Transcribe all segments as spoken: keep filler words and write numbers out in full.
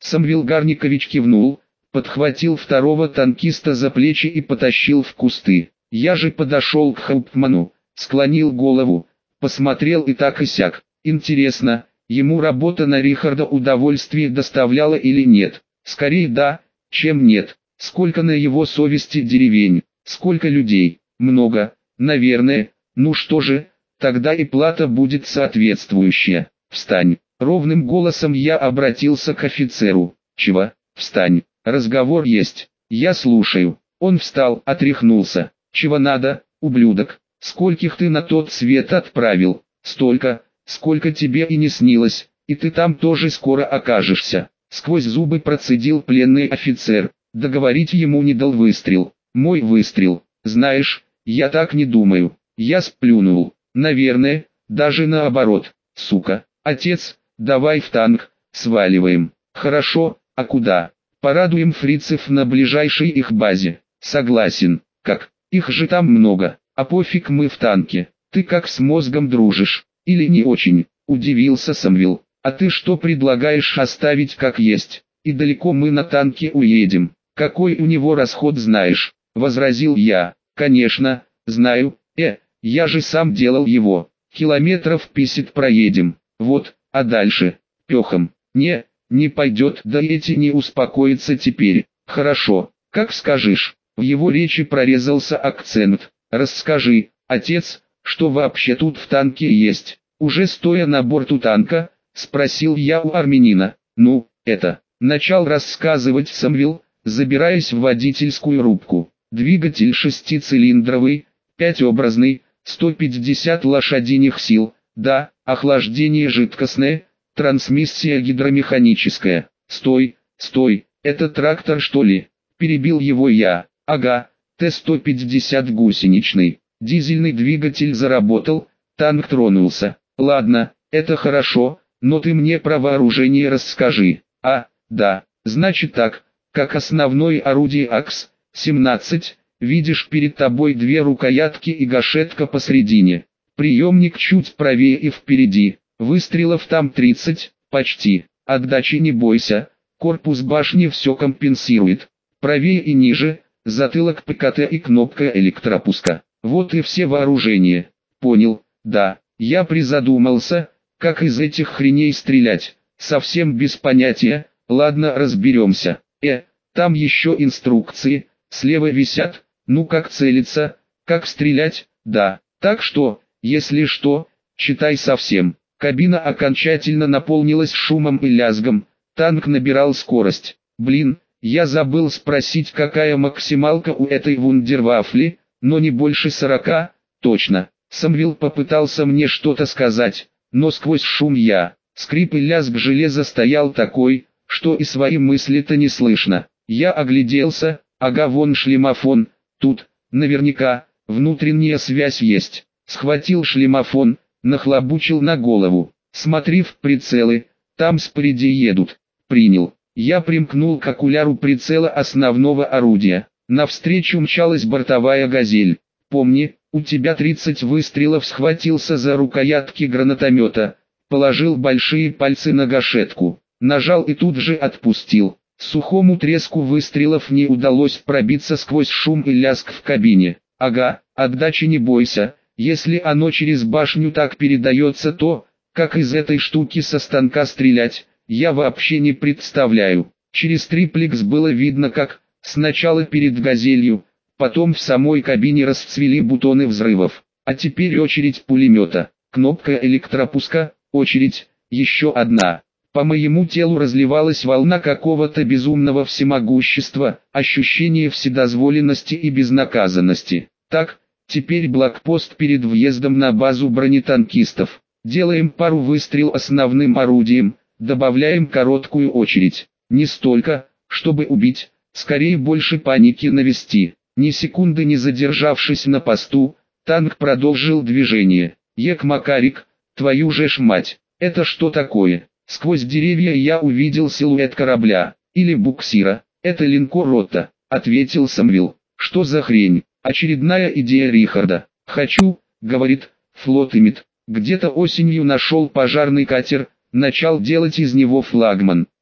Самвел Гарникович кивнул, подхватил второго танкиста за плечи и потащил в кусты. Я же подошел к Хауптману, склонил голову, посмотрел и так и сяк. Интересно, ему работа на Рихарда удовольствие доставляла или нет? Скорее да, чем нет. Сколько на его совести деревень, сколько людей? Много, наверное. Ну что же, тогда и плата будет соответствующая. Встань. Ровным голосом я обратился к офицеру. Чего? Встань. Разговор есть. Я слушаю. Он встал, отряхнулся. Чего надо, ублюдок? Скольких ты на тот свет отправил? Столько, сколько тебе и не снилось. И ты там тоже скоро окажешься. Сквозь зубы процедил пленный офицер. Договорить ему не дал выстрел. Мой выстрел. Знаешь, я так не думаю. Я сплюнул. Наверное, даже наоборот. Сука. Отец, давай в танк, сваливаем. Хорошо, а куда? Порадуем фрицев на ближайшей их базе. Согласен. Как? Их же там много. А пофиг, мы в танке. Ты как с мозгом дружишь? Или не очень? Удивился Самвел. А ты что предлагаешь оставить как есть? И далеко мы на танке уедем? Какой у него расход знаешь? Возразил я. Конечно, знаю. Э, я же сам делал его. Километров пятьдесят проедем. Вот, а дальше? Пехом. Не, не пойдет, да эти не успокоятся теперь. Хорошо, как скажешь. В его речи прорезался акцент. Расскажи, отец, что вообще тут в танке есть? Уже стоя на борту танка, спросил я у армянина. Ну, это, начал рассказывать Самвел, забираясь в водительскую рубку. Двигатель шестицилиндровый, пятиобразный, сто пятьдесят лошадиных сил, да, охлаждение жидкостное, трансмиссия гидромеханическая. Стой, стой, это трактор что ли? Перебил его я. Ага, Т сто пятьдесят гусеничный. Дизельный двигатель заработал, танк тронулся. Ладно, это хорошо, но ты мне про вооружение расскажи. А, да, значит так, как основное орудие АКС семнадцать, видишь перед тобой две рукоятки и гашетка посредине. Приемник чуть правее и впереди, выстрелов там тридцать, почти. Отдачи не бойся, корпус башни все компенсирует. Правее и ниже, затылок ПКТ и кнопка электропуска. Вот и все вооружения. Понял, да, я призадумался, как из этих хреней стрелять. Совсем без понятия, ладно, разберемся. Э, там еще инструкции, слева висят, ну как целиться, как стрелять, да. Так что, если что, читай совсем. Кабина окончательно наполнилась шумом и лязгом, танк набирал скорость. Блин, я забыл спросить, какая максималка у этой вундервафли, но не больше сорока, точно. Самвел попытался мне что-то сказать, но сквозь шум я, скрип и лязг железа стоял такой, что и свои мысли-то не слышно. Я огляделся, ага, вон шлемофон, тут, наверняка, внутренняя связь есть. Схватил шлемофон, нахлобучил на голову. Смотри в прицелы, там спереди едут. Принял. Я примкнул к окуляру прицела основного орудия. Навстречу мчалась бортовая «Газель». Помни, у тебя тридцать выстрелов. Схватился за рукоятки гранатомета. Положил большие пальцы на гашетку. Нажал и тут же отпустил. Сухому треску выстрелов не удалось пробиться сквозь шум и лязг в кабине. Ага, отдачи не бойся. Если оно через башню так передается, то, как из этой штуки со станка стрелять, я вообще не представляю. Через триплекс было видно, как, сначала перед «Газелью», потом в самой кабине расцвели бутоны взрывов. А теперь очередь пулемета, кнопка электропуска, очередь, еще одна. По моему телу разливалась волна какого-то безумного всемогущества, ощущение вседозволенности и безнаказанности. Так, теперь блокпост перед въездом на базу бронетанкистов. Делаем пару выстрел основным орудием, добавляем короткую очередь. Не столько, чтобы убить, скорее больше паники навести. Ни секунды не задержавшись на посту, танк продолжил движение. Ек Макарик, твою же ж мать, это что такое? Сквозь деревья я увидел силуэт корабля, или буксира. Это линкор Ротта, ответил Самвел. Что за хрень? Очередная идея Рихарда. Хочу, говорит, флот имит. Где-то осенью нашел пожарный катер, начал делать из него флагман.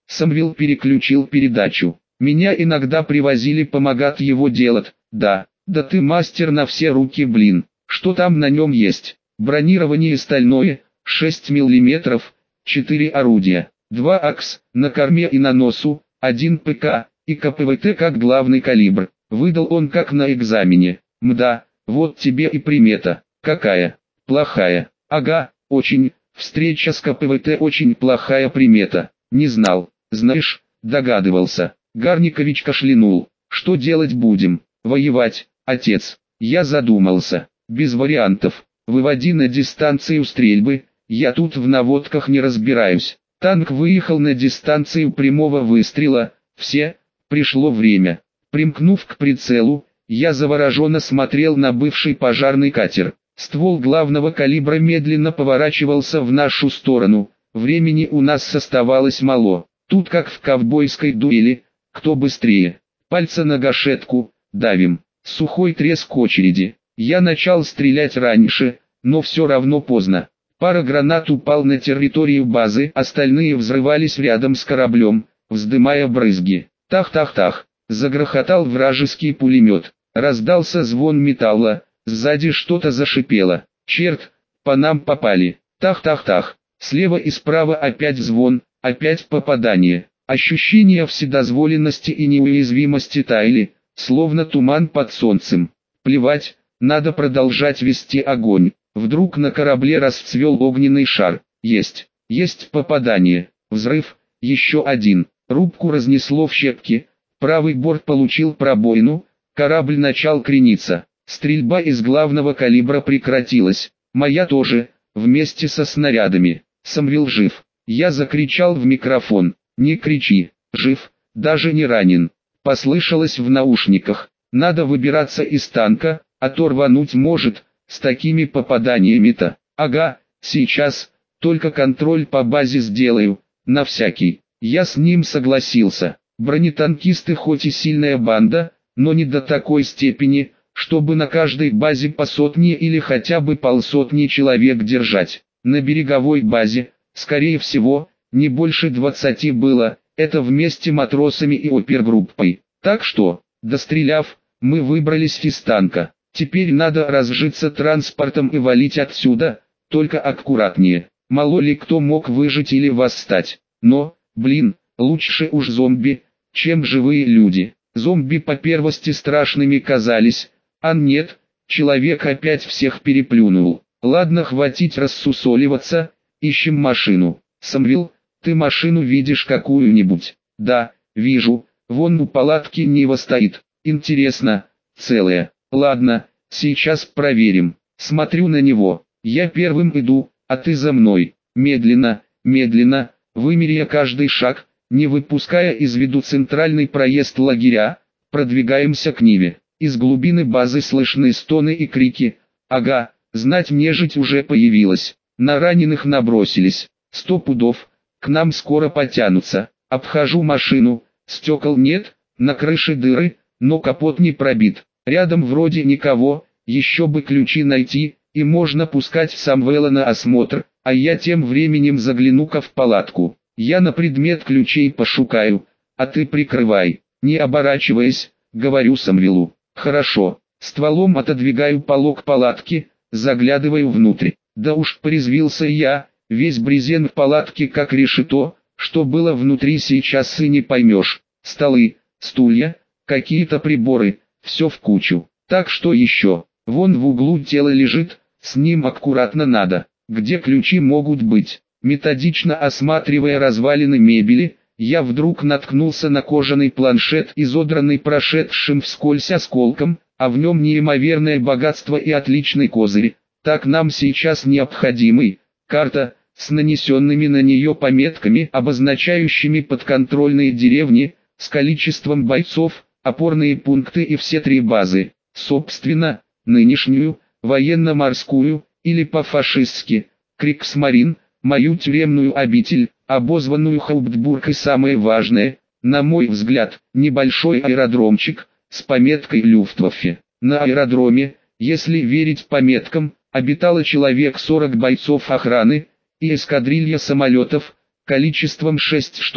Самвел переключил передачу. Меня иногда привозили помогать его делать. Да, да ты мастер на все руки, блин. Что там на нем есть? Бронирование стальное, шесть миллиметров, четыре орудия, два АКС, на корме и на носу, один ПК, и КПВТ как главный калибр. Выдал он как на экзамене. Мда, вот тебе и примета. Какая? Плохая. Ага, очень. Встреча с КПВТ очень плохая примета. Не знал. Знаешь, догадывался. Гарникович кашлянул. Что делать будем? Воевать, отец. Я задумался. Без вариантов. Выводи на дистанцию стрельбы. Я тут в наводках не разбираюсь. Танк выехал на дистанцию прямого выстрела. Все. Пришло время. Примкнув к прицелу, я завороженно смотрел на бывший пожарный катер. Ствол главного калибра медленно поворачивался в нашу сторону. Времени у нас оставалось мало. Тут как в ковбойской дуэли. Кто быстрее? Пальцы на гашетку. Давим. Сухой треск очереди. Я начал стрелять раньше, но все равно поздно. Пара гранат упал на территорию базы, остальные взрывались рядом с кораблем, вздымая брызги. Тах-тах-тах. Загрохотал вражеский пулемет. Раздался звон металла. Сзади что-то зашипело. Черт, по нам попали. Тах-тах-тах. Слева и справа опять звон, опять попадание. Ощущения вседозволенности и неуязвимости таяли, словно туман под солнцем. Плевать, надо продолжать вести огонь. Вдруг на корабле расцвел огненный шар. Есть, есть попадание. Взрыв, еще один. Рубку разнесло в щепки. Правый борт получил пробоину. Корабль начал крениться. Стрельба из главного калибра прекратилась. Моя тоже, вместе со снарядами. Самвел жив. Я закричал в микрофон. Не кричи, жив, даже не ранен. Послышалось в наушниках. Надо выбираться из танка, а то рвануть может, с такими попаданиями-то. Ага, сейчас, только контроль по базе сделаю, на всякий. Я с ним согласился. Бронетанкисты хоть и сильная банда, но не до такой степени, чтобы на каждой базе по сотне или хотя бы полсотни человек держать. На береговой базе, скорее всего, не больше двадцати было, это вместе матросами и опергруппой. Так что, достреляв, мы выбрались из танка. Теперь надо разжиться транспортом и валить отсюда, только аккуратнее. Мало ли кто мог выжить или восстать. Но, блин, лучше уж зомби, чем живые люди. Зомби по первости страшными казались, а нет, человек опять всех переплюнул. Ладно, хватит рассусоливаться, ищем машину. Самвел, ты машину видишь какую-нибудь? Да, вижу, вон у палатки Нива стоит. Интересно, целая. Ладно, сейчас проверим. Смотрю на него. Я первым иду, а ты за мной. Медленно, медленно, вымеряя каждый шаг, не выпуская из виду центральный проезд лагеря, продвигаемся к Ниве. Из глубины базы слышны стоны и крики. Ага, знать нежить уже появилась. На раненых набросились. Сто пудов. К нам скоро потянутся. Обхожу машину. Стекол нет, на крыше дыры, но капот не пробит. Рядом вроде никого, еще бы ключи найти, и можно пускать Самвела на осмотр, а я тем временем загляну-ка в палатку. Я на предмет ключей пошукаю, а ты прикрывай, не оборачиваясь, говорю Самвелу. Хорошо, стволом отодвигаю полог палатки, заглядываю внутрь. Да уж порезвился я, весь брезент в палатке как решето, что было внутри сейчас и не поймешь. Столы, стулья, какие-то приборы, все в кучу. Так что еще, вон в углу тело лежит, с ним аккуратно надо. Где ключи могут быть? Методично осматривая развалины мебели, я вдруг наткнулся на кожаный планшет, изодранный прошедшим вскользь осколком, а в нем неимоверное богатство и отличный козырь. Так нам сейчас необходимый, карта, с нанесенными на нее пометками, обозначающими подконтрольные деревни, с количеством бойцов, опорные пункты и все три базы. Собственно, нынешнюю, военно-морскую, или по-фашистски, Криксмарин, мою тюремную обитель, обозванную Хауптбург и самое важное, на мой взгляд, небольшой аэродромчик, с пометкой Люфтваффе. На аэродроме, если верить пометкам, обитало человек сорок бойцов охраны, и эскадрилья самолетов, количеством шесть штук,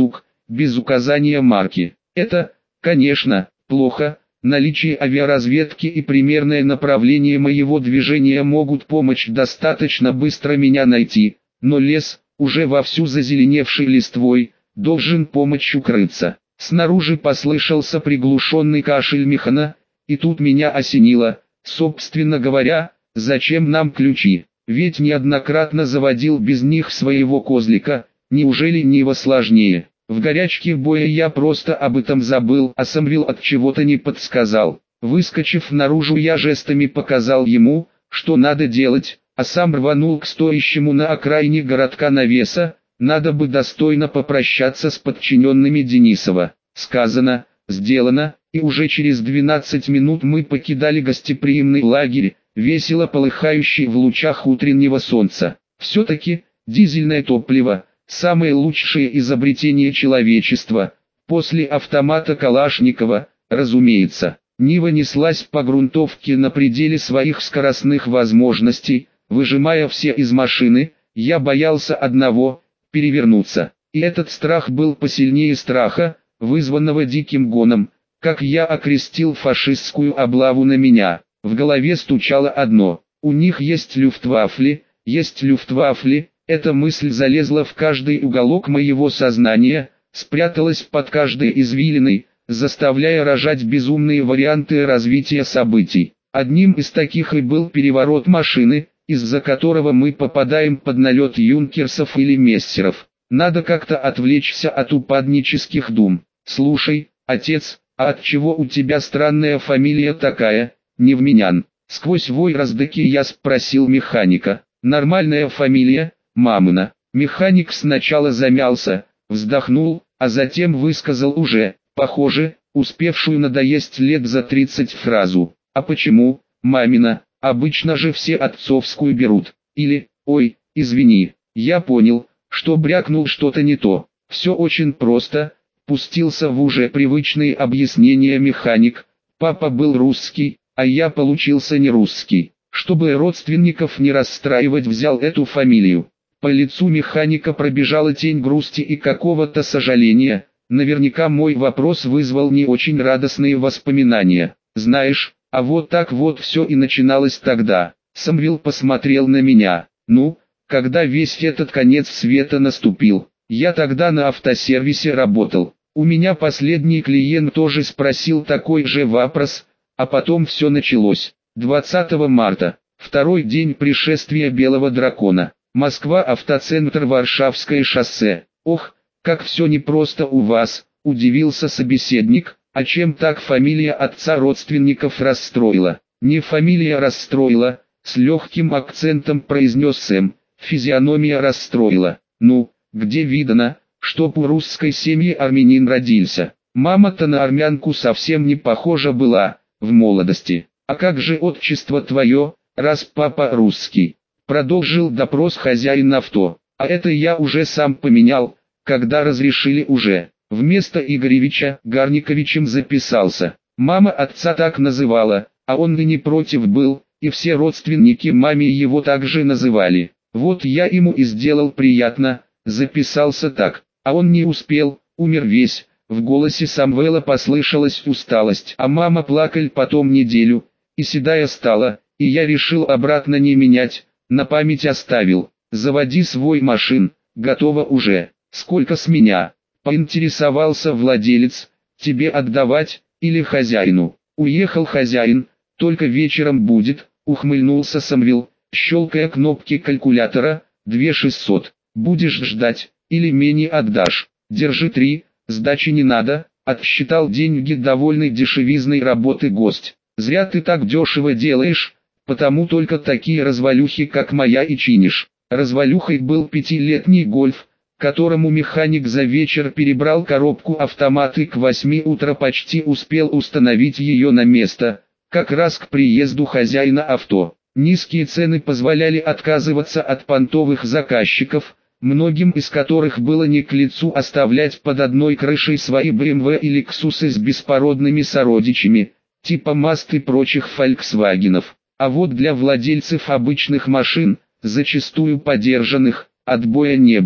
без указания марки. Это, конечно, плохо. Наличие авиаразведки и примерное направление моего движения могут помочь достаточно быстро меня найти, но лес, уже вовсю зазеленевший листвой, должен помочь укрыться. Снаружи послышался приглушенный кашель Михана, и тут меня осенило, собственно говоря, зачем нам ключи, ведь неоднократно заводил без них своего козлика, неужели Нива сложнее? В горячке боя я просто об этом забыл, а Самвил от чего-то не подсказал. Выскочив наружу, я жестами показал ему, что надо делать, а сам рванул к стоящему на окраине городка навеса. Надо бы достойно попрощаться с подчиненными Денисова. Сказано, сделано, и уже через двенадцать минут мы покидали гостеприимный лагерь, весело полыхающий в лучах утреннего солнца. Все-таки, дизельное топливо – самое лучшее изобретение человечества, после автомата Калашникова, разумеется. Нива неслась по грунтовке на пределе своих скоростных возможностей, выжимая все из машины. Я боялся одного – перевернуться. И этот страх был посильнее страха, вызванного диким гоном, как я окрестил фашистскую облаву на меня. В голове стучало одно: у них есть люфтвафли, есть люфтвафли. Эта мысль залезла в каждый уголок моего сознания, спряталась под каждой извилиной, заставляя рожать безумные варианты развития событий. Одним из таких и был переворот машины, из-за которого мы попадаем под налет юнкерсов или мессеров. Надо как-то отвлечься от упаднических дум. «Слушай, отец, а отчего у тебя странная фамилия такая, Невменян?» Сквозь вой раздаки я спросил механика. «Нормальная фамилия, мамина». Механик сначала замялся, вздохнул, а затем высказал уже, похоже, успевшую надоесть лет за тридцать фразу. «А почему, мамина? Обычно же все отцовскую берут». Или, «Ой, извини, я понял, что брякнул что-то не то». Все очень просто, пустился в уже привычные объяснения механик. Папа был русский, а я получился не русский. Чтобы родственников не расстраивать, взял эту фамилию. По лицу механика пробежала тень грусти и какого-то сожаления. Наверняка мой вопрос вызвал не очень радостные воспоминания. «Знаешь, а вот так вот все и начиналось тогда». Самвил посмотрел на меня. «Ну, когда весь этот конец света наступил, я тогда на автосервисе работал. У меня последний клиент тоже спросил такой же вопрос, а потом все началось. двадцатого марта, второй день пришествия Белого Дракона. Москва, автоцентр, Варшавское шоссе. Ох, как все непросто у вас», — удивился собеседник. «А чем так фамилия отца родственников расстроила?» «Не фамилия расстроила», — с легким акцентом произнес Сэм. «Физиономия расстроила. Ну, где видано, чтоб у русской семьи армянин родился? Мама-то на армянку совсем не похожа была в молодости. А как же отчество твое, раз папа русский?» Продолжил допрос хозяин авто. «А это я уже сам поменял, когда разрешили уже. Вместо Игоревича Гарниковичем записался. Мама отца так называла, а он и не против был, и все родственники маме его также называли. Вот я ему и сделал приятно, записался так, а он не успел, умер весь». В голосе Самвела послышалась усталость, а мама плакал потом неделю, и седая стала, и я решил обратно не менять, на память оставил. «Заводи свой машин, готово уже. Сколько с меня?» Поинтересовался владелец. «Тебе отдавать, или хозяину?» «Уехал хозяин, только вечером будет», ухмыльнулся Самвел, щелкая кнопки калькулятора. «Две шестьсот. Будешь ждать, или менее отдашь?» «Держи три, сдачи не надо», отсчитал деньги довольный дешевизной работы гость. «Зря ты так дешево делаешь, потому только такие развалюхи как моя и чинишь». Развалюхой был пятилетний Гольф, которому механик за вечер перебрал коробку автомат и к восьми утра почти успел установить ее на место, как раз к приезду хозяина авто. Низкие цены позволяли отказываться от понтовых заказчиков, многим из которых было не к лицу оставлять под одной крышей свои бэ эм вэ и Лексусы с беспородными сородичами, типа Маст и прочих фольксвагенов. А вот для владельцев обычных машин, зачастую подержанных, отбоя не было.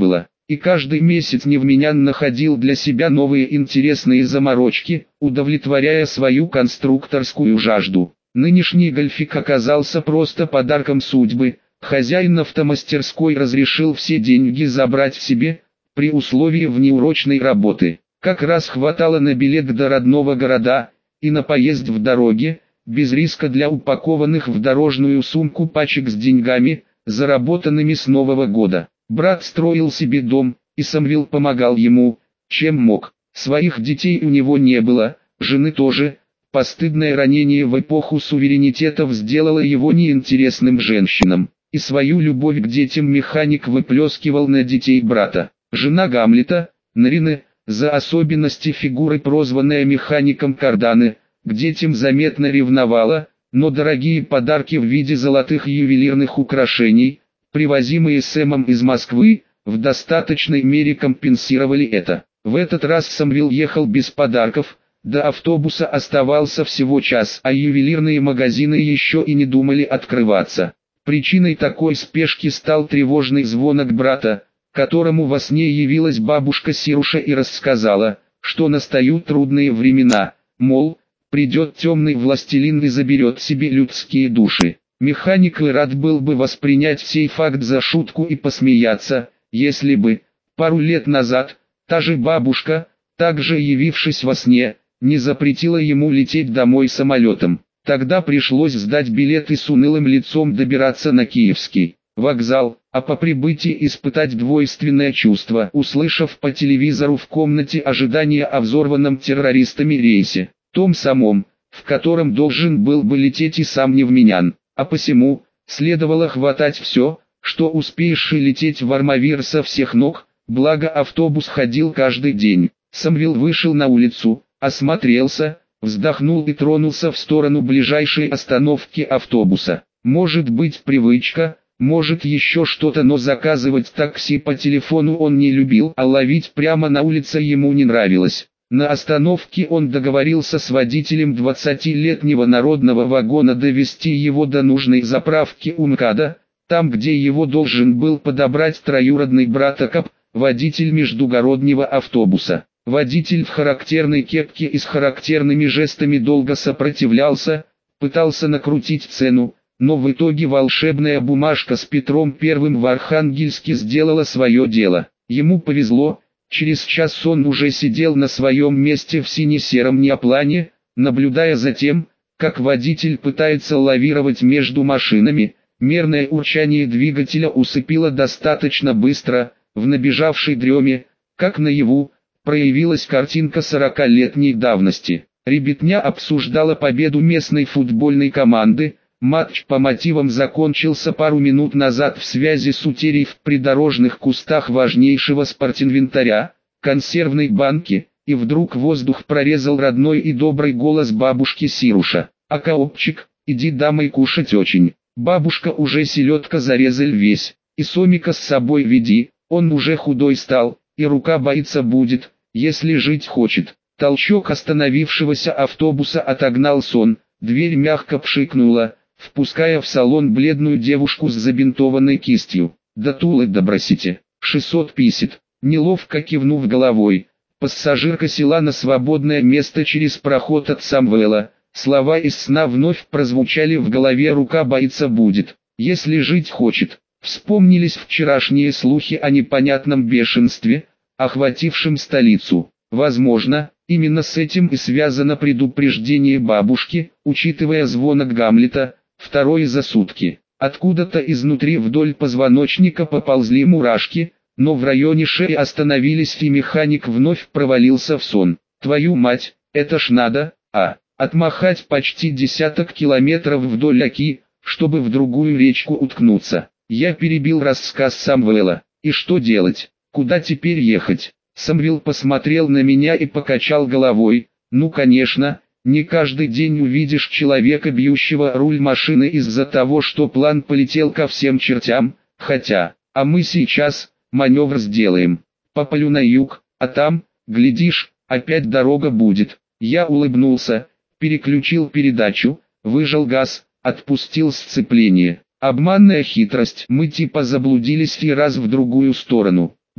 и каждый месяц невменян находил для себя новые интересные заморочки, удовлетворяя свою конструкторскую жажду. Нынешний гольфик оказался просто подарком судьбы. Хозяин автомастерской разрешил все деньги забрать себе, при условии внеурочной работы. Как раз хватало на билет до родного города, и на поезд в дороге, без риска для упакованных в дорожную сумку пачек с деньгами, заработанными с Нового года. Брат строил себе дом, и Самвел помогал ему, чем мог. Своих детей у него не было, жены тоже. Постыдное ранение в эпоху суверенитетов сделало его неинтересным женщинам. И свою любовь к детям механик выплескивал на детей брата. Жена Гамлета, Нарина, за особенности фигуры прозванная механиком Карданы, к детям заметно ревновала, но дорогие подарки в виде золотых ювелирных украшений, привозимые Сэмом из Москвы, в достаточной мере компенсировали это. В этот раз Самвел ехал без подарков, до автобуса оставался всего час, а ювелирные магазины еще и не думали открываться. Причиной такой спешки стал тревожный звонок брата, которому во сне явилась бабушка Сируша и рассказала, что настают трудные времена, мол, придет темный властелин и заберет себе людские души. Механик и рад был бы воспринять сей факт за шутку и посмеяться, если бы, пару лет назад, та же бабушка, также явившись во сне, не запретила ему лететь домой самолетом. Тогда пришлось сдать билет и с унылым лицом добираться на Киевский вокзал, а по прибытии испытать двойственное чувство, услышав по телевизору в комнате ожидания о взорванном террористами рейсе, том самом, в котором должен был бы лететь и сам Невменян, а посему, следовало хватать все, что успеешь, и лететь в Армавир со всех ног, благо автобус ходил каждый день. Самвел вышел на улицу, осмотрелся, вздохнул и тронулся в сторону ближайшей остановки автобуса. Может быть привычка, может еще что-то, но заказывать такси по телефону он не любил, а ловить прямо на улице ему не нравилось. На остановке он договорился с водителем двадцатилетнего народного вагона довести его до нужной заправки у МКАДа, там где его должен был подобрать троюродный брат Акап, водитель междугороднего автобуса. Водитель в характерной кепке и с характерными жестами долго сопротивлялся, пытался накрутить цену, но в итоге волшебная бумажка с Петром Первым в Архангельске сделала свое дело. Ему повезло, через час он уже сидел на своем месте в сине-сером неоплане, наблюдая за тем, как водитель пытается лавировать между машинами. Мерное урчание двигателя усыпило достаточно быстро, в набежавшей дреме, как наяву, проявилась картинка сорокалетней давности. Ребятня обсуждала победу местной футбольной команды. Матч по мотивам закончился пару минут назад в связи с утерей в придорожных кустах важнейшего спортинвентаря, консервной банки, и вдруг воздух прорезал родной и добрый голос бабушки Сируша. «Акаопчик, иди домой кушать очень. Бабушка уже селедка зарезаль весь, и Сомика с собой веди, он уже худой стал, и рука боится будет, если жить хочет». Толчок остановившегося автобуса отогнал сон, дверь мягко пшикнула, впуская в салон бледную девушку с забинтованной кистью. «Да Тулы добросите, шестьсот пятьдесят», неловко кивнув головой, пассажирка села на свободное место через проход от Самвела. Слова из сна вновь прозвучали в голове: «Рука боится будет, если жить хочет». Вспомнились вчерашние слухи о непонятном бешенстве, охватившем столицу. Возможно, именно с этим и связано предупреждение бабушки, учитывая звонок Гамлета, второй за сутки. Откуда-то изнутри вдоль позвоночника поползли мурашки, но в районе шеи остановились, и механик вновь провалился в сон. «Твою мать, это ж надо, а, отмахать почти десяток километров вдоль Оки, чтобы в другую речку уткнуться». Я перебил рассказ Самвела. «И что делать? Куда теперь ехать?» Самвел посмотрел на меня и покачал головой. «Ну конечно, не каждый день увидишь человека, бьющего руль машины из-за того, что план полетел ко всем чертям, хотя, а мы сейчас маневр сделаем. Пополю на юг, а там, глядишь, опять дорога будет». Я улыбнулся, переключил передачу, выжал газ, отпустил сцепление. Обманная хитрость, мы типа заблудились и раз в другую сторону. Да,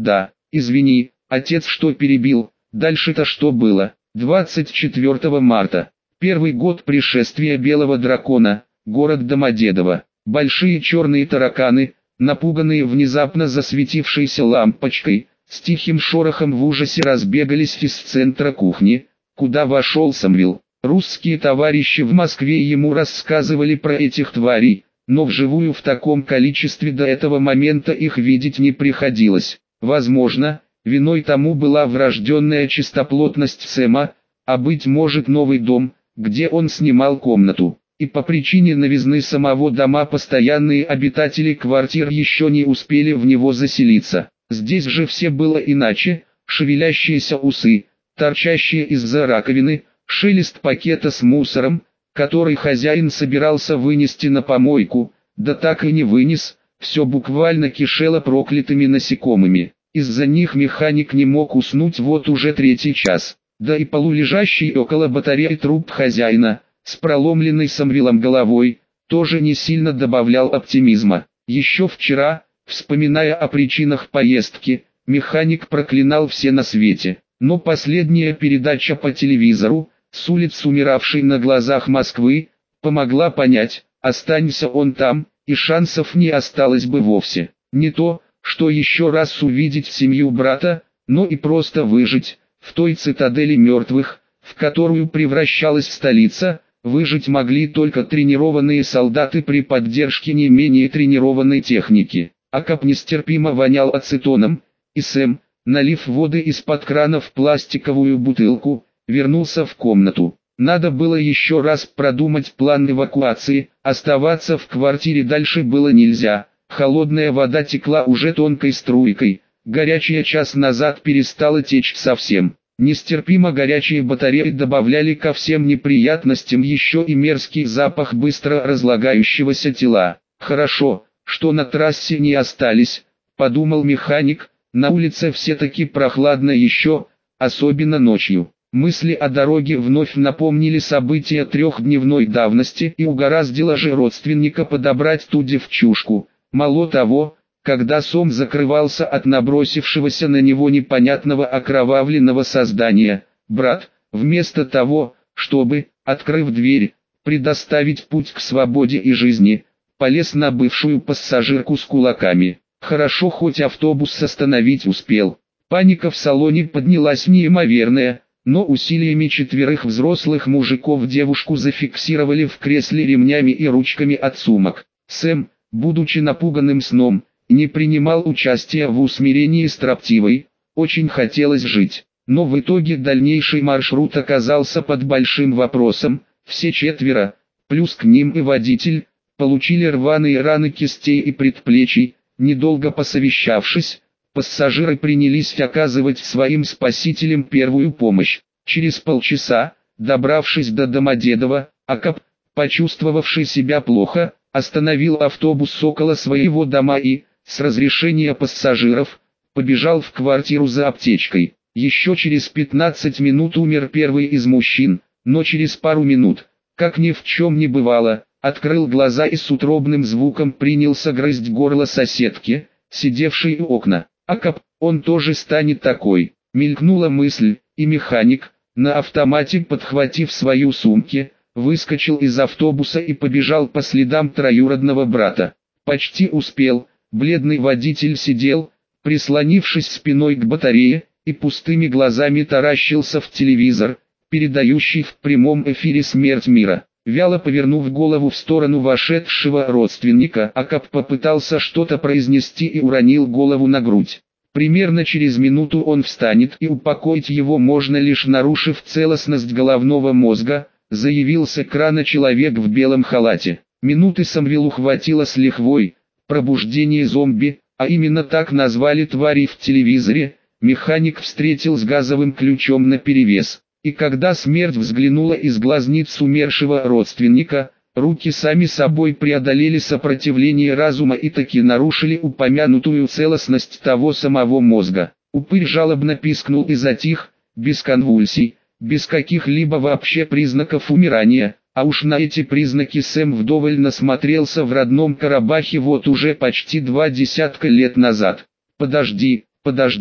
Извини, отец, что перебил, дальше-то что было? двадцать четвёртого марта. Первый год пришествия белого дракона, город Домодедово. Большие черные тараканы, напуганные внезапно засветившейся лампочкой, с тихим шорохом в ужасе разбегались из центра кухни, куда вошел Самвел. Русские товарищи в Москве ему рассказывали про этих тварей, но вживую в таком количестве до этого момента их видеть не приходилось. Возможно, виной тому была врожденная чистоплотность Сэма, а быть может новый дом, где он снимал комнату. И по причине новизны самого дома постоянные обитатели квартир еще не успели в него заселиться. Здесь же все было иначе: шевелящиеся усы, торчащие из-за раковины, шелест пакета с мусором, который хозяин собирался вынести на помойку, да так и не вынес, все буквально кишело проклятыми насекомыми. Из-за них механик не мог уснуть вот уже третий час. Да и полулежащий около батареи труп хозяина, с проломленной Самвелом головой, тоже не сильно добавлял оптимизма. Еще вчера, вспоминая о причинах поездки, механик проклинал все на свете. Но последняя передача по телевизору, с улиц умиравшей на глазах Москвы, помогла понять: останься он там, и шансов не осталось бы вовсе. Не то, что еще раз увидеть семью брата, но и просто выжить. В той цитадели мертвых, в которую превращалась столица, выжить могли только тренированные солдаты при поддержке не менее тренированной техники. Акап нестерпимо вонял ацетоном, и Сэм, налив воды из-под крана в пластиковую бутылку, вернулся в комнату. Надо было еще раз продумать план эвакуации, оставаться в квартире дальше было нельзя. Холодная вода текла уже тонкой струйкой, горячая час назад перестала течь совсем. Нестерпимо горячие батареи добавляли ко всем неприятностям еще и мерзкий запах быстро разлагающегося тела. Хорошо, что на трассе не остались, подумал механик, на улице все-таки прохладно еще, особенно ночью. Мысли о дороге вновь напомнили события трехдневной давности и угораздило же родственника подобрать ту девчушку. Мало того, когда Сом закрывался от набросившегося на него непонятного окровавленного создания, брат, вместо того, чтобы, открыв дверь, предоставить путь к свободе и жизни, полез на бывшую пассажирку с кулаками. Хорошо хоть автобус остановить успел. Паника в салоне поднялась неимоверная, но усилиями четверых взрослых мужиков девушку зафиксировали в кресле ремнями и ручками от сумок. Сэм, будучи напуганным сном, не принимал участия в усмирении строптивой, очень хотелось жить. Но в итоге дальнейший маршрут оказался под большим вопросом. Все четверо, плюс к ним и водитель, получили рваные раны кистей и предплечий. Недолго посовещавшись, пассажиры принялись оказывать своим спасителям первую помощь. Через полчаса, добравшись до Домодедова, Акап, почувствовавший себя плохо, остановил автобус около своего дома и, с разрешения пассажиров, побежал в квартиру за аптечкой. Еще через пятнадцать минут умер первый из мужчин, но через пару минут, как ни в чем не бывало, открыл глаза и с утробным звуком принялся грызть горло соседки, сидевшей у окна. Акап, он тоже станет такой. Мелькнула мысль, и механик, на автомате подхватив свою сумку, выскочил из автобуса и побежал по следам троюродного брата. Почти успел. Бледный водитель сидел, прислонившись спиной к батарее, и пустыми глазами таращился в телевизор, передающий в прямом эфире смерть мира. Вяло повернув голову в сторону вошедшего родственника, Акап попытался что-то произнести и уронил голову на грудь. Примерно через минуту он встанет, и упокоить его можно лишь нарушив целостность головного мозга, заявил с экрана человек в белом халате. Минуты Самвелу хватило с лихвой. Пробуждение зомби, а именно так назвали тварей в телевизоре, механик встретил с газовым ключом наперевес. И когда смерть взглянула из глазниц умершего родственника, руки сами собой преодолели сопротивление разума и таки нарушили упомянутую целостность того самого мозга. Упырь жалобно пискнул и затих, без конвульсий, без каких-либо вообще признаков умирания. А уж на эти признаки Сэм вдоволь насмотрелся в родном Карабахе вот уже почти два десятка лет назад. «Подожди, подожди,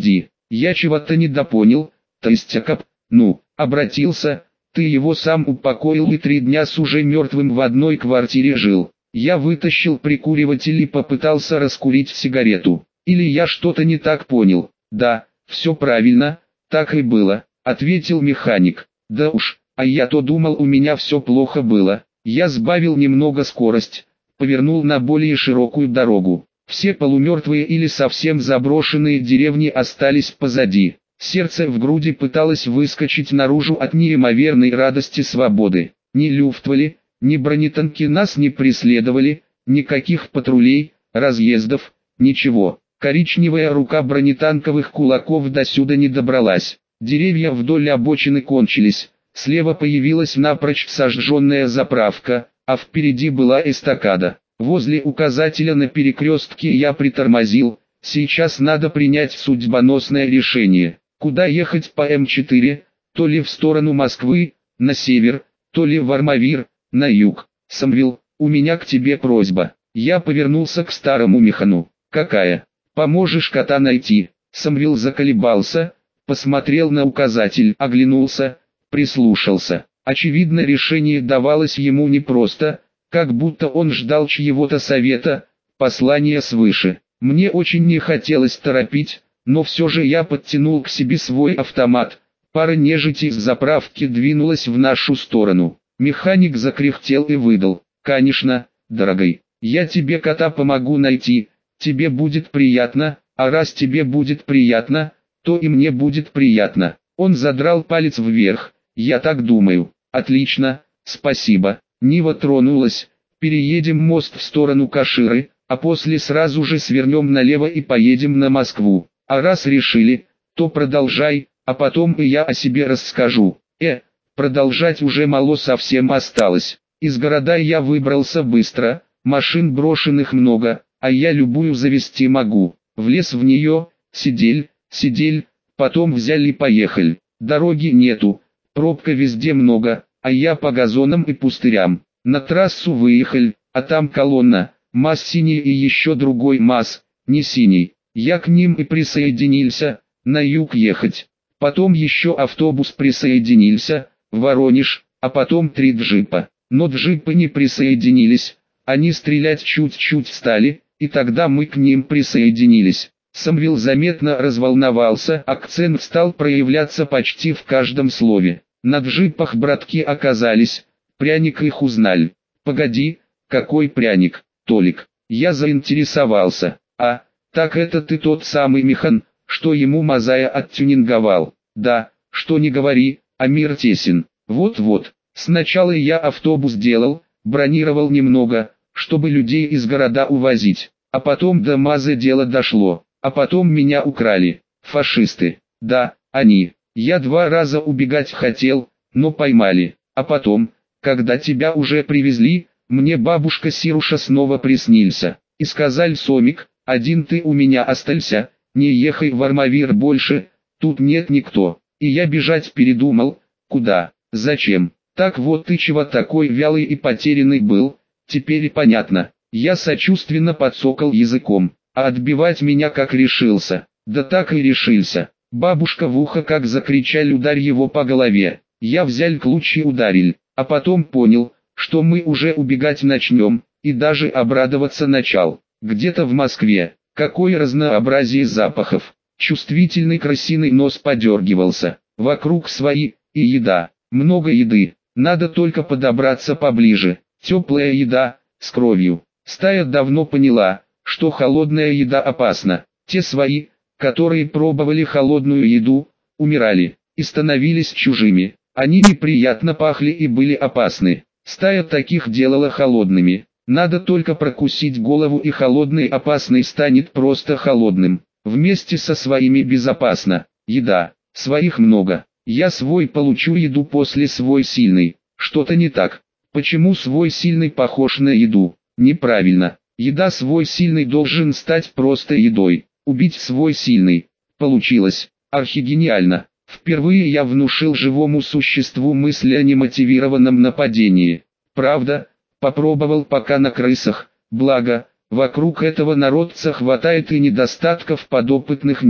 Я чего-то недопонял, то есть Акап, ну, обратился, ты его сам упокоил и три дня с уже мертвым в одной квартире жил. Я вытащил прикуриватель и попытался раскурить сигарету. Или я что-то не так понял? Да, все правильно, так и было, ответил механик. Да уж, а я-то думал, у меня все плохо было. Я сбавил немного скорость, повернул на более широкую дорогу. Все полумертвые или совсем заброшенные деревни остались позади. Сердце в груди пыталось выскочить наружу от неимоверной радости свободы. Ни люфтвали, ни бронетанки нас не преследовали, никаких патрулей, разъездов, ничего. Коричневая рука бронетанковых кулаков до сюда не добралась. Деревья вдоль обочины кончились, слева появилась напрочь сожженная заправка, а впереди была эстакада. Возле указателя на перекрестке я притормозил, сейчас надо принять судьбоносное решение. Куда ехать по эм четыре, то ли в сторону Москвы, на север, то ли в Армавир, на юг. Самвел, у меня к тебе просьба. Я повернулся к старому механу. Какая? Поможешь кота найти? Самвел заколебался, посмотрел на указатель, оглянулся, прислушался. Очевидно, решение давалось ему непросто, как будто он ждал чьего-то совета, послания свыше. Мне очень не хотелось торопить, но все же я подтянул к себе свой автомат. Пара нежити с заправки двинулась в нашу сторону. Механик закряхтел и выдал: «Конечно, дорогой, я тебе кота помогу найти, тебе будет приятно, а раз тебе будет приятно, то и мне будет приятно». Он задрал палец вверх. «Я так думаю». «Отлично, спасибо». Нива тронулась. «Переедем мост в сторону Каширы, а после сразу же свернем налево и поедем на Москву. А раз решили, то продолжай, а потом и я о себе расскажу». Э, продолжать уже мало совсем осталось. Из города я выбрался быстро, машин брошенных много, а я любую завести могу. Влез в нее, сидель, сидель, потом взяли и поехали. Дороги нету, пробка везде много, а я по газонам и пустырям. На трассу выехали, а там колонна, МАЗ синий и еще другой МАЗ, не синий. Я к ним и присоединился, на юг ехать. Потом еще автобус присоединился, в Воронеж, а потом три джипа. Но джипы не присоединились, они стрелять чуть-чуть стали, и тогда мы к ним присоединились. Самвел заметно разволновался, акцент стал проявляться почти в каждом слове. На джипах братки оказались, пряник их узнали. «Погоди, какой пряник, Толик?» Я заинтересовался. «А, так это ты тот самый механ, что ему Мазая оттюнинговал?» «Да, что не говори, а мир тесен». «Вот-вот, сначала я автобус делал, бронировал немного, чтобы людей из города увозить, а потом до Мазы дело дошло, а потом меня украли, фашисты. Да, они. Я два раза убегать хотел, но поймали, а потом, когда тебя уже привезли, мне бабушка Сируша снова приснился, и сказал: Сомик, один ты у меня остался, не ехай в Армавир больше, тут нет никто». И я бежать передумал. Куда? Зачем? Так вот ты чего такой вялый и потерянный был, теперь понятно. Я сочувственно подсокал языком, а отбивать меня как решился, да так и решился. Бабушка в ухо как закричали: ударь его по голове. Я взял ключ и ударил, а потом понял, что мы уже убегать начнем, и даже обрадоваться начал. Где-то в Москве, какое разнообразие запахов, чувствительный крысиный нос подергивался, вокруг свои, и еда, много еды, надо только подобраться поближе, теплая еда, с кровью. Стая давно поняла, что холодная еда опасна, те свои, которые пробовали холодную еду, умирали, и становились чужими, они неприятно пахли и были опасны. Стая таких делала холодными, надо только прокусить голову и холодный опасный станет просто холодным, вместе со своими безопасно. Еда, своих много, я свой получу еду после свой сильный, что-то не так, почему свой сильный похож на еду, неправильно, еда свой сильный должен стать просто едой, убить свой сильный, получилось, архигениально. Впервые я внушил живому существу мысль о немотивированном нападении. Правда, попробовал пока на крысах, благо, вокруг этого народца хватает и недостатков подопытных нет.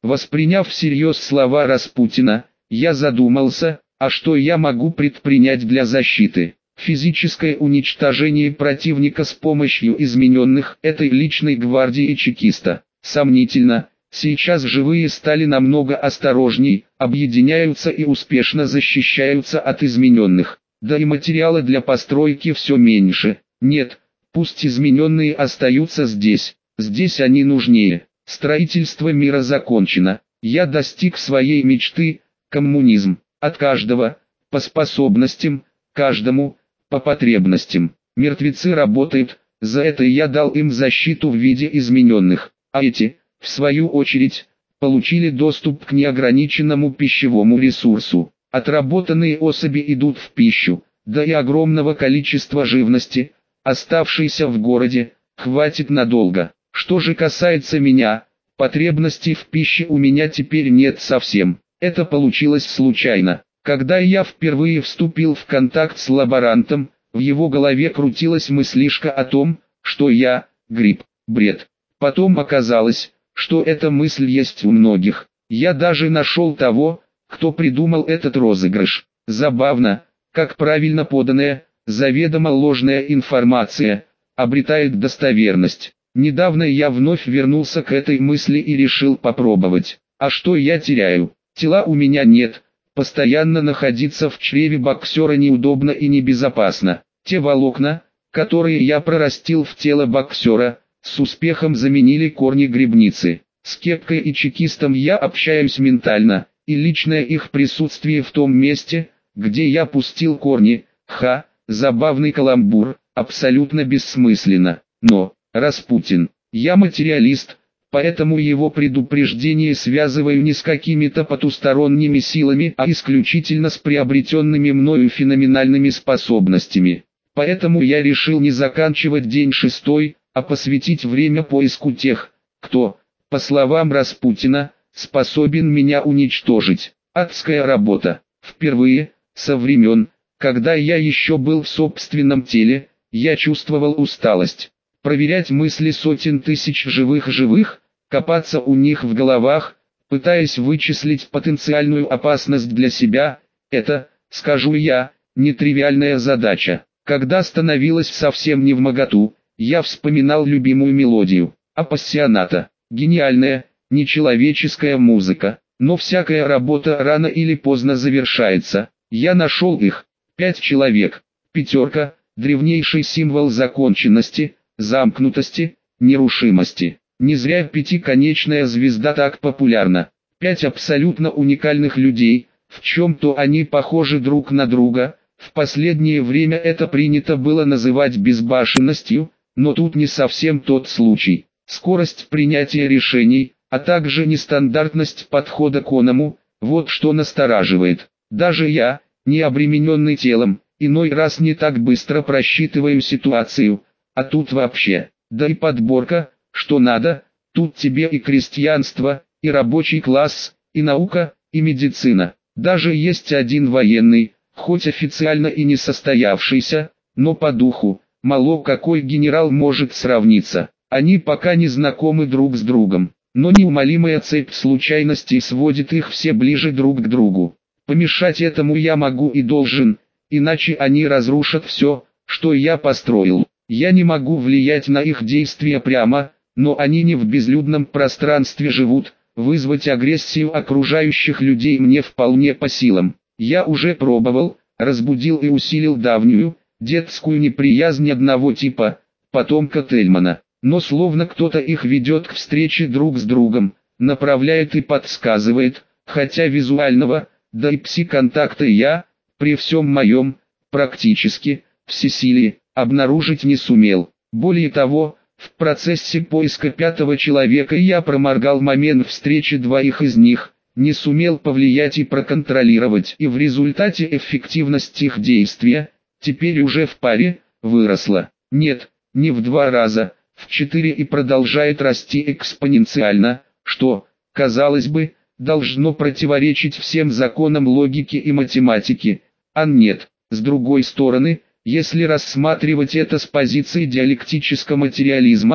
Восприняв всерьез слова Распутина, я задумался, а что я могу предпринять для защиты? Физическое уничтожение противника с помощью измененных этой личной гвардии чекиста. Сомнительно, сейчас живые стали намного осторожней, объединяются и успешно защищаются от измененных. Да и материала для постройки все меньше. Нет, пусть измененные остаются здесь, здесь они нужнее. Строительство мира закончено. Я достиг своей мечты, коммунизм. От каждого, по способностям, каждому, по потребностям. Мертвецы работают, за это я дал им защиту в виде измененных. А эти, в свою очередь, получили доступ к неограниченному пищевому ресурсу. Отработанные особи идут в пищу, да и огромного количества живности, оставшейся в городе, хватит надолго. Что же касается меня, потребностей в пище у меня теперь нет совсем. Это получилось случайно. Когда я впервые вступил в контакт с лаборантом, в его голове крутилась мыслишка о том, что я – гриб, бред. Потом оказалось, что эта мысль есть у многих. Я даже нашел того, кто придумал этот розыгрыш. Забавно, как правильно поданная, заведомо ложная информация обретает достоверность. Недавно я вновь вернулся к этой мысли и решил попробовать. А что я теряю? Тела у меня нет. Постоянно находиться в чреве боксера неудобно и небезопасно. Те волокна, которые я прорастил в тело боксера, с успехом заменили корни грибницы. С Кепкой и чекистом я общаюсь ментально, и личное их присутствие в том месте, где я пустил корни, ха, забавный каламбур, абсолютно бессмысленно. Но, Распутин, я материалист, поэтому его предупреждение связываю не с какими-то потусторонними силами, а исключительно с приобретенными мною феноменальными способностями. Поэтому я решил не заканчивать день шестой, а посвятить время поиску тех, кто, по словам Распутина, способен меня уничтожить. Адская работа. Впервые, со времен, когда я еще был в собственном теле, я чувствовал усталость. Проверять мысли сотен тысяч живых-живых, копаться у них в головах, пытаясь вычислить потенциальную опасность для себя, это, скажу я, нетривиальная задача. Когда становилось совсем невмоготу, я вспоминал любимую мелодию, апассионата, гениальная, нечеловеческая музыка, но всякая работа рано или поздно завершается. Я нашел их, пять человек, пятерка, древнейший символ законченности, замкнутости, нерушимости. Не зря пятиконечная звезда так популярна. Пять абсолютно уникальных людей, в чем-то они похожи друг на друга. В последнее время это принято было называть безбашенностью, но тут не совсем тот случай. Скорость принятия решений, а также нестандартность подхода к оному, вот что настораживает. Даже я, не обремененный телом, иной раз не так быстро просчитываю ситуацию. А тут вообще, да и подборка, что надо, тут тебе и крестьянство, и рабочий класс, и наука, и медицина. Даже есть один военный, хоть официально и не состоявшийся, но по духу, мало какой генерал может сравниться. Они пока не знакомы друг с другом, но неумолимая цепь случайностей сводит их все ближе друг к другу. Помешать этому я могу и должен, иначе они разрушат все, что я построил. Я не могу влиять на их действия прямо, но они не в безлюдном пространстве живут, вызвать агрессию окружающих людей мне вполне по силам. Я уже пробовал, разбудил и усилил давнюю, детскую неприязнь одного типа, потомка Тельмана, но словно кто-то их ведет к встрече друг с другом, направляет и подсказывает, хотя визуального, да и пси-контакта я, при всем моем, практически, всесилии, обнаружить не сумел. Более того, в процессе поиска пятого человека я проморгал момент встречи двоих из них, не сумел повлиять и проконтролировать, и в результате эффективность их действия, теперь уже в паре, выросла. Нет, не в два раза, в четыре и продолжает расти экспоненциально, что, казалось бы, должно противоречить всем законам логики и математики, а нет. С другой стороны, если рассматривать это с позиции диалектического материализма,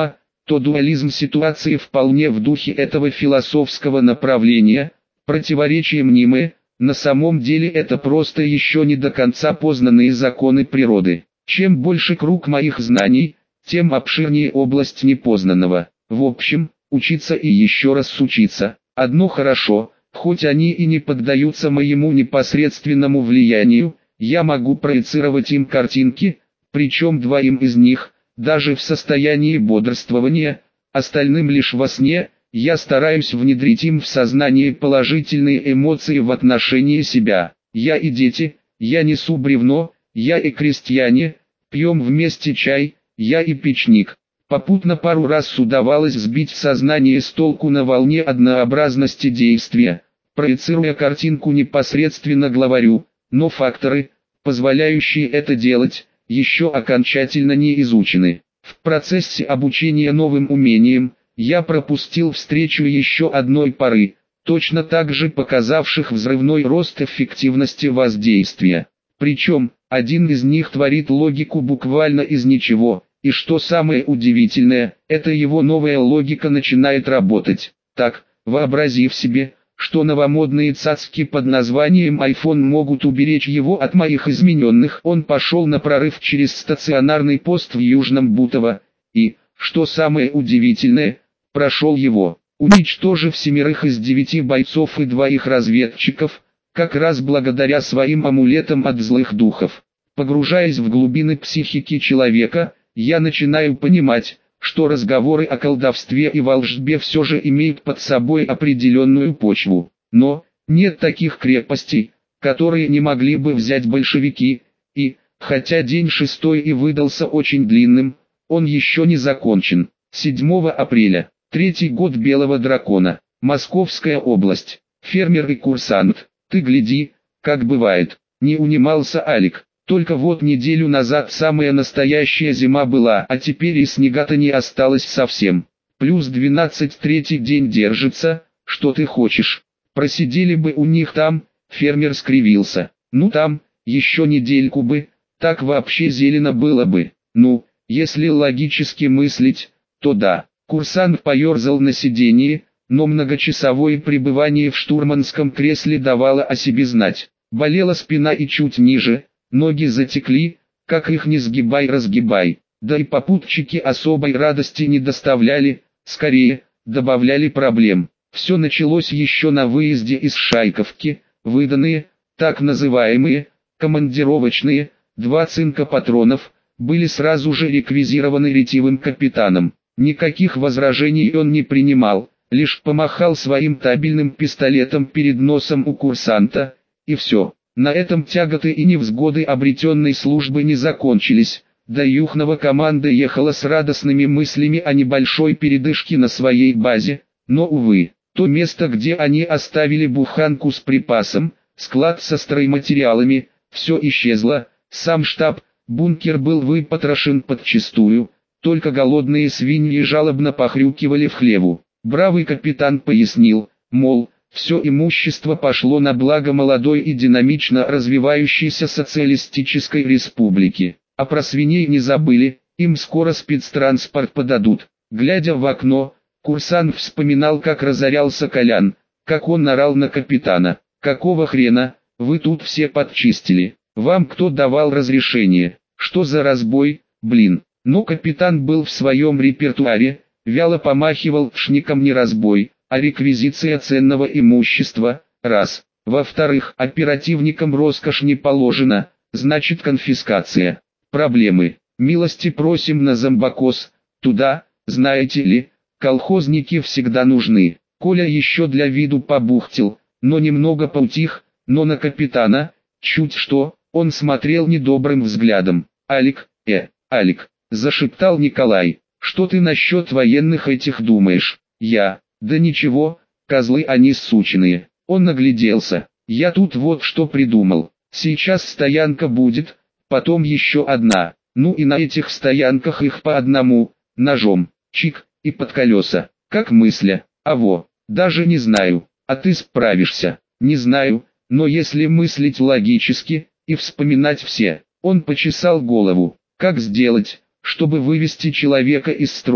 то дуализм ситуации вполне в духе этого философского направления, противоречие мнимое, на самом деле это просто еще не до конца познанные законы природы. Чем больше круг моих знаний, тем обширнее область непознанного. В общем, учиться и еще раз учиться. Одно хорошо, хоть они и не поддаются моему непосредственному влиянию, я могу проецировать им картинки, причем двоим из них, даже в состоянии бодрствования, остальным лишь во сне, я стараюсь внедрить им в сознание положительные эмоции в отношении себя. Я и дети, я несу бревно, я и крестьяне, пьем вместе чай, я и печник. Попутно пару раз удавалось сбить сознание с толку на волне однообразности действия, проецируя картинку непосредственно главарю, но факторы, позволяющие это делать, еще окончательно не изучены. В процессе обучения новым умениям, я пропустил встречу еще одной пары, точно так же показавших взрывной рост эффективности воздействия. Причем, один из них творит логику буквально из ничего, и что самое удивительное, это его новая логика начинает работать. Так, вообразив себе, что новомодные цацки под названием iPhone могут уберечь его от моих измененных, он пошел на прорыв через стационарный пост в Южном Бутово, и, что самое удивительное, прошел его, уничтожив семерых из девяти бойцов и двоих разведчиков, как раз благодаря своим амулетам от злых духов. Погружаясь в глубины психики человека, я начинаю понимать, что разговоры о колдовстве и волшбе все же имеют под собой определенную почву. Но, нет таких крепостей, которые не могли бы взять большевики, и, хотя день шестой и выдался очень длинным, он еще не закончен. седьмого апреля, третий год Белого Дракона, Московская область, фермер и курсант. Ты гляди, как бывает, не унимался Алик. Только вот неделю назад самая настоящая зима была, а теперь и снега-то не осталось совсем. Плюс двенадцать третий день держится, что ты хочешь. Просидели бы у них там, фермер скривился. Ну там, еще недельку бы, так вообще зелено было бы. Ну, если логически мыслить, то да. Курсант поерзал на сиденье, но многочасовое пребывание в штурманском кресле давало о себе знать. Болела спина и чуть ниже. Ноги затекли, как их не сгибай-разгибай, да и попутчики особой радости не доставляли, скорее, добавляли проблем. Все началось еще на выезде из Шайковки, выданные, так называемые, командировочные, два цинка патронов, были сразу же реквизированы ретивым капитаном. Никаких возражений он не принимал, лишь помахал своим табельным пистолетом перед носом у курсанта, и все. На этом тяготы и невзгоды обретенной службы не закончились, до Юхнова команда ехала с радостными мыслями о небольшой передышке на своей базе, но увы, то место, где они оставили буханку с припасом, склад со стройматериалами, все исчезло, сам штаб, бункер был выпотрошен подчистую, только голодные свиньи жалобно похрюкивали в хлеву. Бравый капитан пояснил, мол, все имущество пошло на благо молодой и динамично развивающейся социалистической республики. А про свиней не забыли, им скоро спецтранспорт подадут. Глядя в окно, курсант вспоминал, как разорялся Колян, как он орал на капитана. «Какого хрена, вы тут все подчистили? Вам кто давал разрешение? Что за разбой, блин?» Но капитан был в своем репертуаре, вяло помахивал шником не разбой, а реквизиция ценного имущества, раз. Во-вторых, оперативникам роскошь не положена, значит конфискация. Проблемы. Милости просим на зомбокоз, туда, знаете ли, колхозники всегда нужны. Коля еще для виду побухтел, но немного поутих, но на капитана, чуть что, он смотрел недобрым взглядом. «Алик, э, Алик», — зашептал Николай, — «что ты насчет военных этих думаешь?» «Я... Да ничего, козлы они сученые». Он нагляделся. «Я тут вот что придумал. Сейчас стоянка будет, потом еще одна. Ну и на этих стоянках их по одному, ножом, чик, и под колеса. Как мысля? А во, даже не знаю. А ты справишься?» «Не знаю, но если мыслить логически, и вспоминать все». Он почесал голову. «Как сделать, чтобы вывести человека из строя,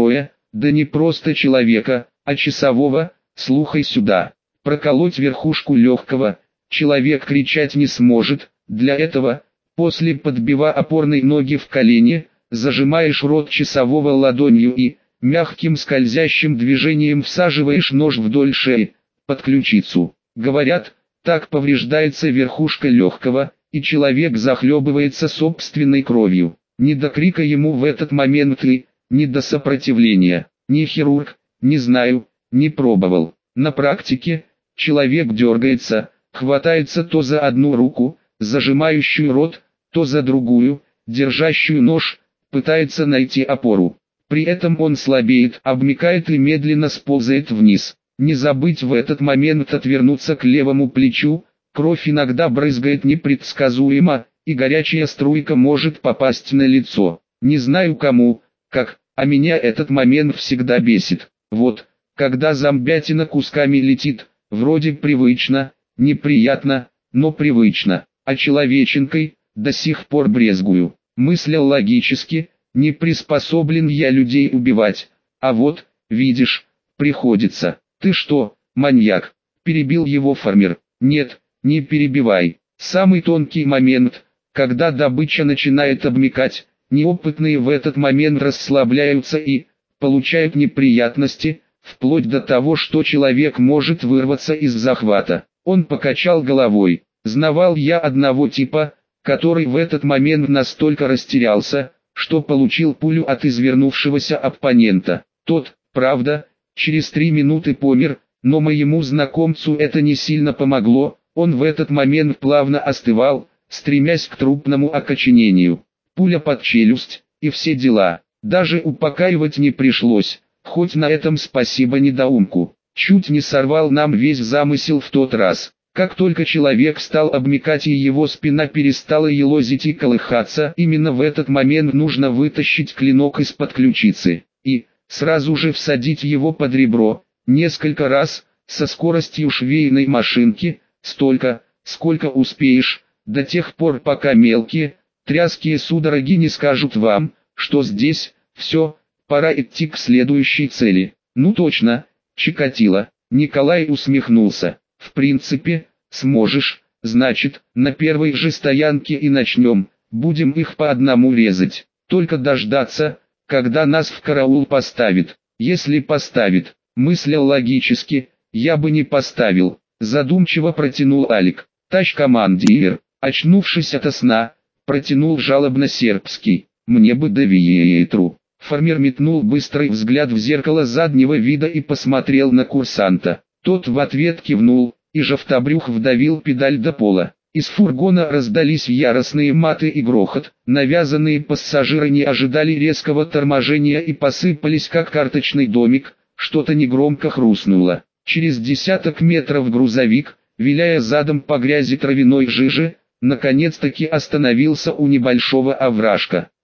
Да не просто человека, а часового. Слухай сюда. Проколоть верхушку легкого, человек кричать не сможет. Для этого, после подбива опорной ноги в колени, зажимаешь рот часового ладонью и, мягким скользящим движением всаживаешь нож вдоль шеи, под ключицу. Говорят, так повреждается верхушка легкого, и человек захлебывается собственной кровью. Не до крика ему в этот момент и, не до сопротивления. Не хирург, не знаю, не пробовал. На практике, человек дергается, хватается то за одну руку, зажимающую рот, то за другую, держащую нож, пытается найти опору. При этом он слабеет, обмякает и медленно сползает вниз. Не забыть в этот момент отвернуться к левому плечу, кровь иногда брызгает непредсказуемо, и горячая струйка может попасть на лицо. Не знаю кому, как, а меня этот момент всегда бесит. Вот, когда зомбятина кусками летит, вроде привычно, неприятно, но привычно, а человеченкой, до сих пор брезгую. Мыслял логически, не приспособлен я людей убивать, а вот, видишь, приходится. Ты что, маньяк? Перебил его фармер. Нет, не перебивай. Самый тонкий момент, когда добыча начинает обмякать, неопытные в этот момент расслабляются и получают неприятности, вплоть до того, что человек может вырваться из захвата. Он покачал головой. Знавал я одного типа, который в этот момент настолько растерялся, что получил пулю от извернувшегося оппонента. Тот, правда, через три минуты помер, но моему знакомцу это не сильно помогло, он в этот момент плавно остывал, стремясь к трупному окоченению. Пуля под челюсть, и все дела. Даже упокаивать не пришлось, хоть на этом спасибо недоумку. Чуть не сорвал нам весь замысел в тот раз. Как только человек стал обмякать и его спина перестала елозить и колыхаться, именно в этот момент нужно вытащить клинок из-под ключицы и сразу же всадить его под ребро, несколько раз, со скоростью швейной машинки, столько, сколько успеешь, до тех пор пока мелкие, тряские судороги не скажут вам, что здесь, все, пора идти к следующей цели. Ну точно, Чикатило. Николай усмехнулся. В принципе, сможешь, значит, на первой же стоянке и начнем, будем их по одному резать. Только дождаться, когда нас в караул поставит. Если поставит, мыслял логически, я бы не поставил, задумчиво протянул Алик. Товарищ командир, очнувшись ото сна, протянул жалобно сербский. Мне бы до ветру. Фармер метнул быстрый взгляд в зеркало заднего вида и посмотрел на курсанта. Тот в ответ кивнул, и жовтобрюх вдавил педаль до пола. Из фургона раздались яростные маты и грохот, навязанные пассажиры не ожидали резкого торможения и посыпались как карточный домик, что-то негромко хрустнуло. Через десяток метров грузовик, виляя задом по грязи травяной жижи, наконец-таки остановился у небольшого овражка.